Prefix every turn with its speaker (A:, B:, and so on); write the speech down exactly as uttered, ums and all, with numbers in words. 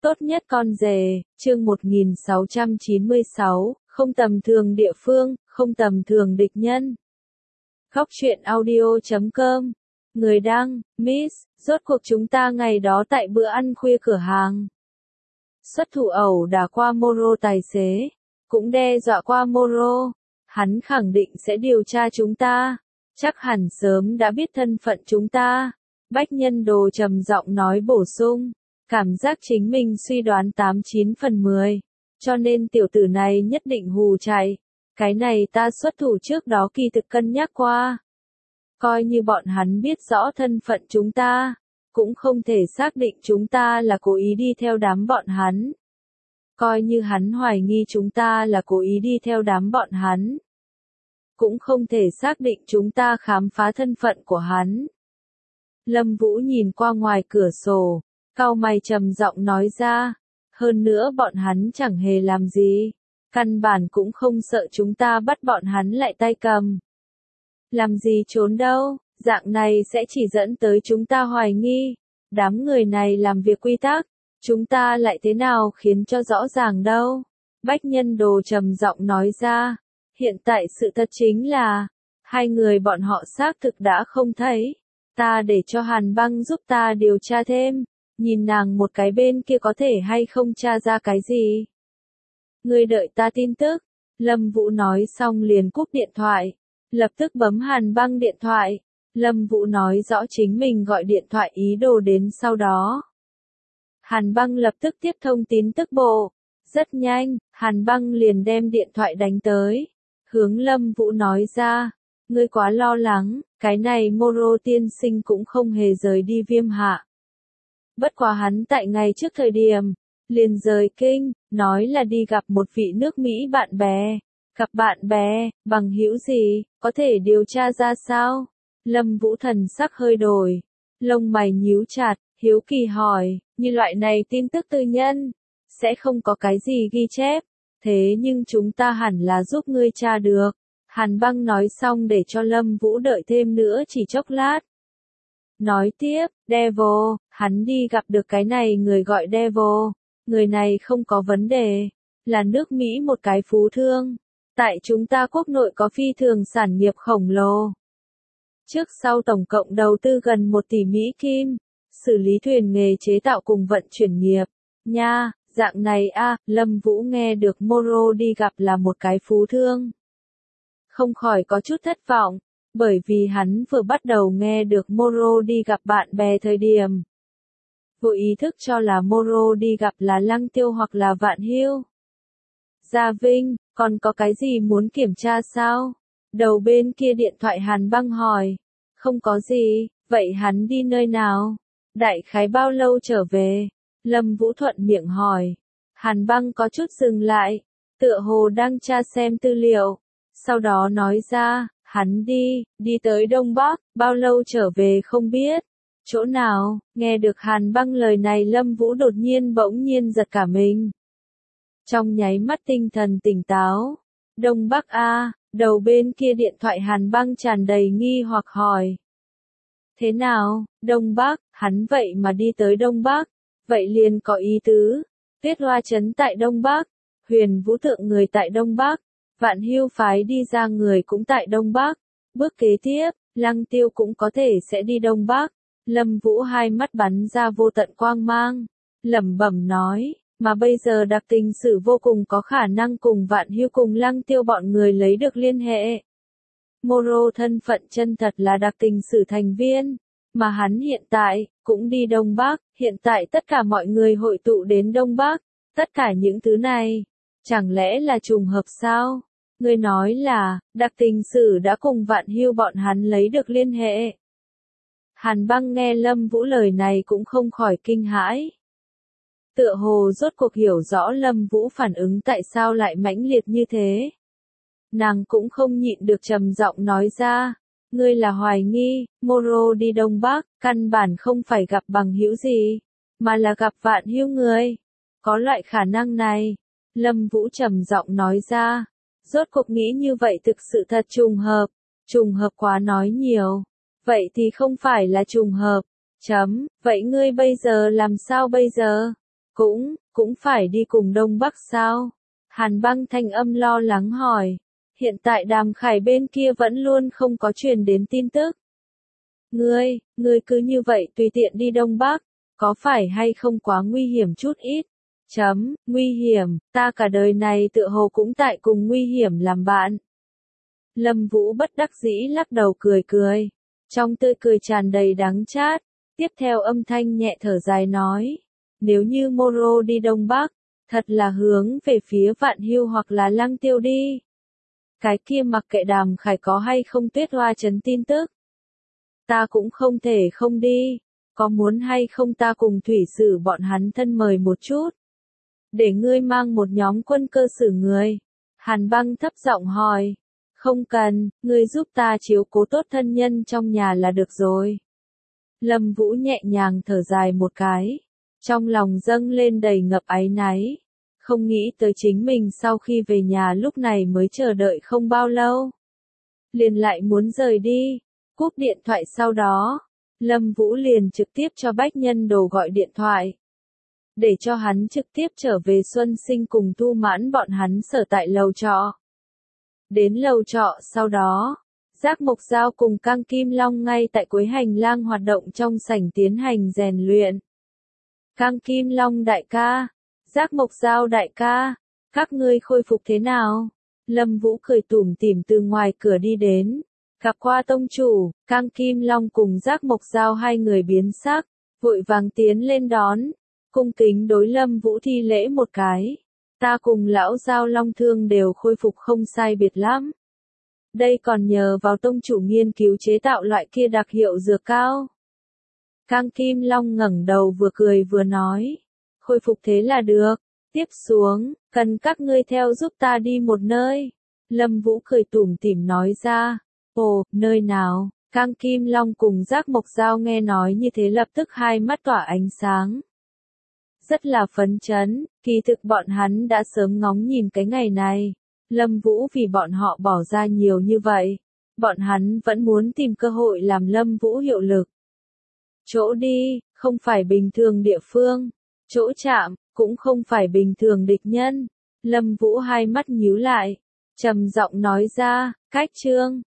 A: Tốt nhất con rể, chương một nghìn sáu trăm chín mươi sáu, không tầm thường địa phương, không tầm thường địch nhân. Góc truyện audio chấm com. Người đăng, Miss, rốt cuộc chúng ta ngày đó tại bữa ăn khuya cửa hàng. Xuất thủ ẩu đả qua Moro tài xế, cũng đe dọa qua Moro. Hắn khẳng định sẽ điều tra chúng ta, chắc hẳn sớm đã biết thân phận chúng ta. Bách Nhân Đồ trầm giọng nói bổ sung. Cảm giác chính mình suy đoán tám chín phần mười, cho nên tiểu tử này nhất định hù chạy. Cái này ta xuất thủ trước đó kỳ thực cân nhắc qua. Coi như bọn hắn biết rõ thân phận chúng ta, cũng không thể xác định chúng ta là cố ý đi theo đám bọn hắn. Coi như hắn hoài nghi chúng ta là cố ý đi theo đám bọn hắn, cũng không thể xác định chúng ta khám phá thân phận của hắn. Lâm Vũ nhìn qua ngoài cửa sổ, cau mày trầm giọng nói ra, hơn nữa bọn hắn chẳng hề làm gì, căn bản cũng không sợ chúng ta bắt bọn hắn lại tay cầm. Làm gì trốn đâu, dạng này sẽ chỉ dẫn tới chúng ta hoài nghi, đám người này làm việc quy tắc, chúng ta lại thế nào khiến cho rõ ràng đâu. Bách Nhân Đồ trầm giọng nói ra, hiện tại sự thật chính là, hai người bọn họ xác thực đã không thấy, ta để cho Hàn Băng giúp ta điều tra thêm. Nhìn nàng một cái bên kia có thể hay không tra ra cái gì. Ngươi đợi ta tin tức. Lâm Vũ nói xong liền cúp điện thoại. Lập tức bấm Hàn Băng điện thoại. Lâm Vũ nói rõ chính mình gọi điện thoại ý đồ đến sau đó. Hàn Băng lập tức tiếp thông tin tức bộ. Rất nhanh, Hàn Băng liền đem điện thoại đánh tới. Hướng Lâm Vũ nói ra. Ngươi quá lo lắng, cái này Moro tiên sinh cũng không hề rời đi Viêm Hạ. Bất quá hắn tại ngày trước thời điểm, liền rời kinh, nói là đi gặp một vị nước Mỹ bạn bè. Gặp bạn bè, bằng hữu gì, có thể điều tra ra sao? Lâm Vũ thần sắc hơi đổi, lông mày nhíu chặt, hiếu kỳ hỏi, như loại này tin tức tư nhân, sẽ không có cái gì ghi chép, thế nhưng chúng ta hẳn là giúp ngươi tra được. Hàn Băng nói xong để cho Lâm Vũ đợi thêm nữa chỉ chốc lát. Nói tiếp, Devil, hắn đi gặp được cái này người gọi Devil, người này không có vấn đề, là nước Mỹ một cái phú thương, tại chúng ta quốc nội có phi thường sản nghiệp khổng lồ. Trước sau tổng cộng đầu tư gần một tỷ Mỹ Kim, xử lý thuyền nghề chế tạo cùng vận chuyển nghiệp, nha, dạng này a, Lâm Vũ nghe được Moro đi gặp là một cái phú thương. Không khỏi có chút thất vọng. Bởi vì hắn vừa bắt đầu nghe được Moro đi gặp bạn bè thời điểm, vô ý thức cho là Moro đi gặp là Lăng Tiêu hoặc là Vạn Hưu. Gia Vinh, còn có cái gì muốn kiểm tra sao? Đầu bên kia điện thoại Hàn Băng hỏi. Không có gì, vậy hắn đi nơi nào? Đại khái bao lâu trở về? Lâm Vũ thuận miệng hỏi. Hàn Băng có chút dừng lại, tựa hồ đang tra xem tư liệu, sau đó nói ra. Hắn đi, đi tới Đông Bắc, bao lâu trở về không biết. Chỗ nào, nghe được Hàn Băng lời này Lâm Vũ đột nhiên bỗng nhiên giật cả mình. Trong nháy mắt tinh thần tỉnh táo. Đông Bắc a, đầu bên kia điện thoại Hàn Băng tràn đầy nghi hoặc hỏi. Thế nào, Đông Bắc, hắn vậy mà đi tới Đông Bắc, vậy liền có ý tứ. Tuyết Hoa Trấn tại Đông Bắc, Huyền Vũ Thượng người tại Đông Bắc. Vạn Hưu phái đi ra người cũng tại Đông Bắc. Bước kế tiếp, Lăng Tiêu cũng có thể sẽ đi Đông Bắc. Lâm Vũ hai mắt bắn ra vô tận quang mang, lẩm bẩm nói, mà bây giờ đặc tình sử vô cùng có khả năng cùng Vạn Hưu cùng Lăng Tiêu bọn người lấy được liên hệ. Moro thân phận chân thật là đặc tình sử thành viên, mà hắn hiện tại cũng đi Đông Bắc, hiện tại tất cả mọi người hội tụ đến Đông Bắc, tất cả những thứ này, chẳng lẽ là trùng hợp sao? Ngươi nói là, đặc tình sử đã cùng Vạn Hưu bọn hắn lấy được liên hệ. Hàn Băng nghe Lâm Vũ lời này cũng không khỏi kinh hãi. Tựa hồ rốt cuộc hiểu rõ Lâm Vũ phản ứng tại sao lại mãnh liệt như thế. Nàng cũng không nhịn được trầm giọng nói ra, ngươi là hoài nghi, Moro đi Đông Bắc, căn bản không phải gặp bằng hữu gì, mà là gặp Vạn Hưu người. Có loại khả năng này. Lâm Vũ trầm giọng nói ra. Rốt cuộc nghĩ như vậy thực sự thật trùng hợp, trùng hợp quá nói nhiều, vậy thì không phải là trùng hợp, chấm, vậy ngươi bây giờ làm sao bây giờ? Cũng, cũng phải đi cùng Đông Bắc sao? Hàn Băng thanh âm lo lắng hỏi. Hiện tại Đàm Khải bên kia vẫn luôn không có truyền đến tin tức. Ngươi, ngươi cứ như vậy tùy tiện đi Đông Bắc, có phải hay không quá nguy hiểm chút ít? Chấm, nguy hiểm, ta cả đời này tựa hồ cũng tại cùng nguy hiểm làm bạn. Lâm Vũ bất đắc dĩ lắc đầu cười cười, trong tươi cười tràn đầy đắng chát, tiếp theo âm thanh nhẹ thở dài nói, nếu như Moro đi Đông Bắc, thật là hướng về phía Vạn Hưu hoặc là Lăng Tiêu đi. Cái kia mặc kệ Đàm Khải có hay không Tuyết Hoa Trấn tin tức. Ta cũng không thể không đi, có muốn hay không ta cùng thủy sử bọn hắn thân mời một chút. Để ngươi mang một nhóm quân cơ sử người. Hàn Băng thấp giọng hỏi. Không cần, ngươi giúp ta chiếu cố tốt thân nhân trong nhà là được rồi. Lâm Vũ nhẹ nhàng thở dài một cái. Trong lòng dâng lên đầy ngập áy náy. Không nghĩ tới chính mình sau khi về nhà lúc này mới chờ đợi không bao lâu. Liền lại muốn rời đi. Cúp điện thoại sau đó. Lâm Vũ liền trực tiếp cho Bách Nhân Đồ gọi điện thoại. Để cho hắn trực tiếp trở về Xuân Sinh cùng Thu Mãn bọn hắn sở tại lầu trọ. Đến lầu trọ sau đó, Giác Mộc Giao cùng Cang Kim Long ngay tại cuối hành lang hoạt động trong sảnh tiến hành rèn luyện. Cang Kim Long đại ca, Giác Mộc Giao đại ca, các ngươi khôi phục thế nào? Lâm Vũ cười tủm tỉm từ ngoài cửa đi đến, gặp qua tông chủ, Cang Kim Long cùng Giác Mộc Giao hai người biến sắc, vội vàng tiến lên đón, cung kính đối Lâm Vũ thi lễ một cái. Ta cùng lão Giao Long Thương đều khôi phục không sai biệt lắm. Đây còn nhờ vào tông chủ nghiên cứu chế tạo loại kia đặc hiệu dược cao. Cang Kim Long ngẩng đầu vừa cười vừa nói. Khôi phục thế là được. Tiếp xuống, cần các ngươi theo giúp ta đi một nơi. Lâm Vũ cười tủm tỉm nói ra. Ồ, nơi nào? Cang Kim Long cùng Giác Mộc Giao nghe nói như thế lập tức hai mắt tỏa ánh sáng. Rất là phấn chấn, kỳ thực bọn hắn đã sớm ngóng nhìn cái ngày này. Lâm Vũ vì bọn họ bỏ ra nhiều như vậy. Bọn hắn vẫn muốn tìm cơ hội làm Lâm Vũ hiệu lực. Chỗ đi, không phải bình thường địa phương. Chỗ chạm, cũng không phải bình thường địch nhân. Lâm Vũ hai mắt nhíu lại. Trầm giọng nói ra, cách chương.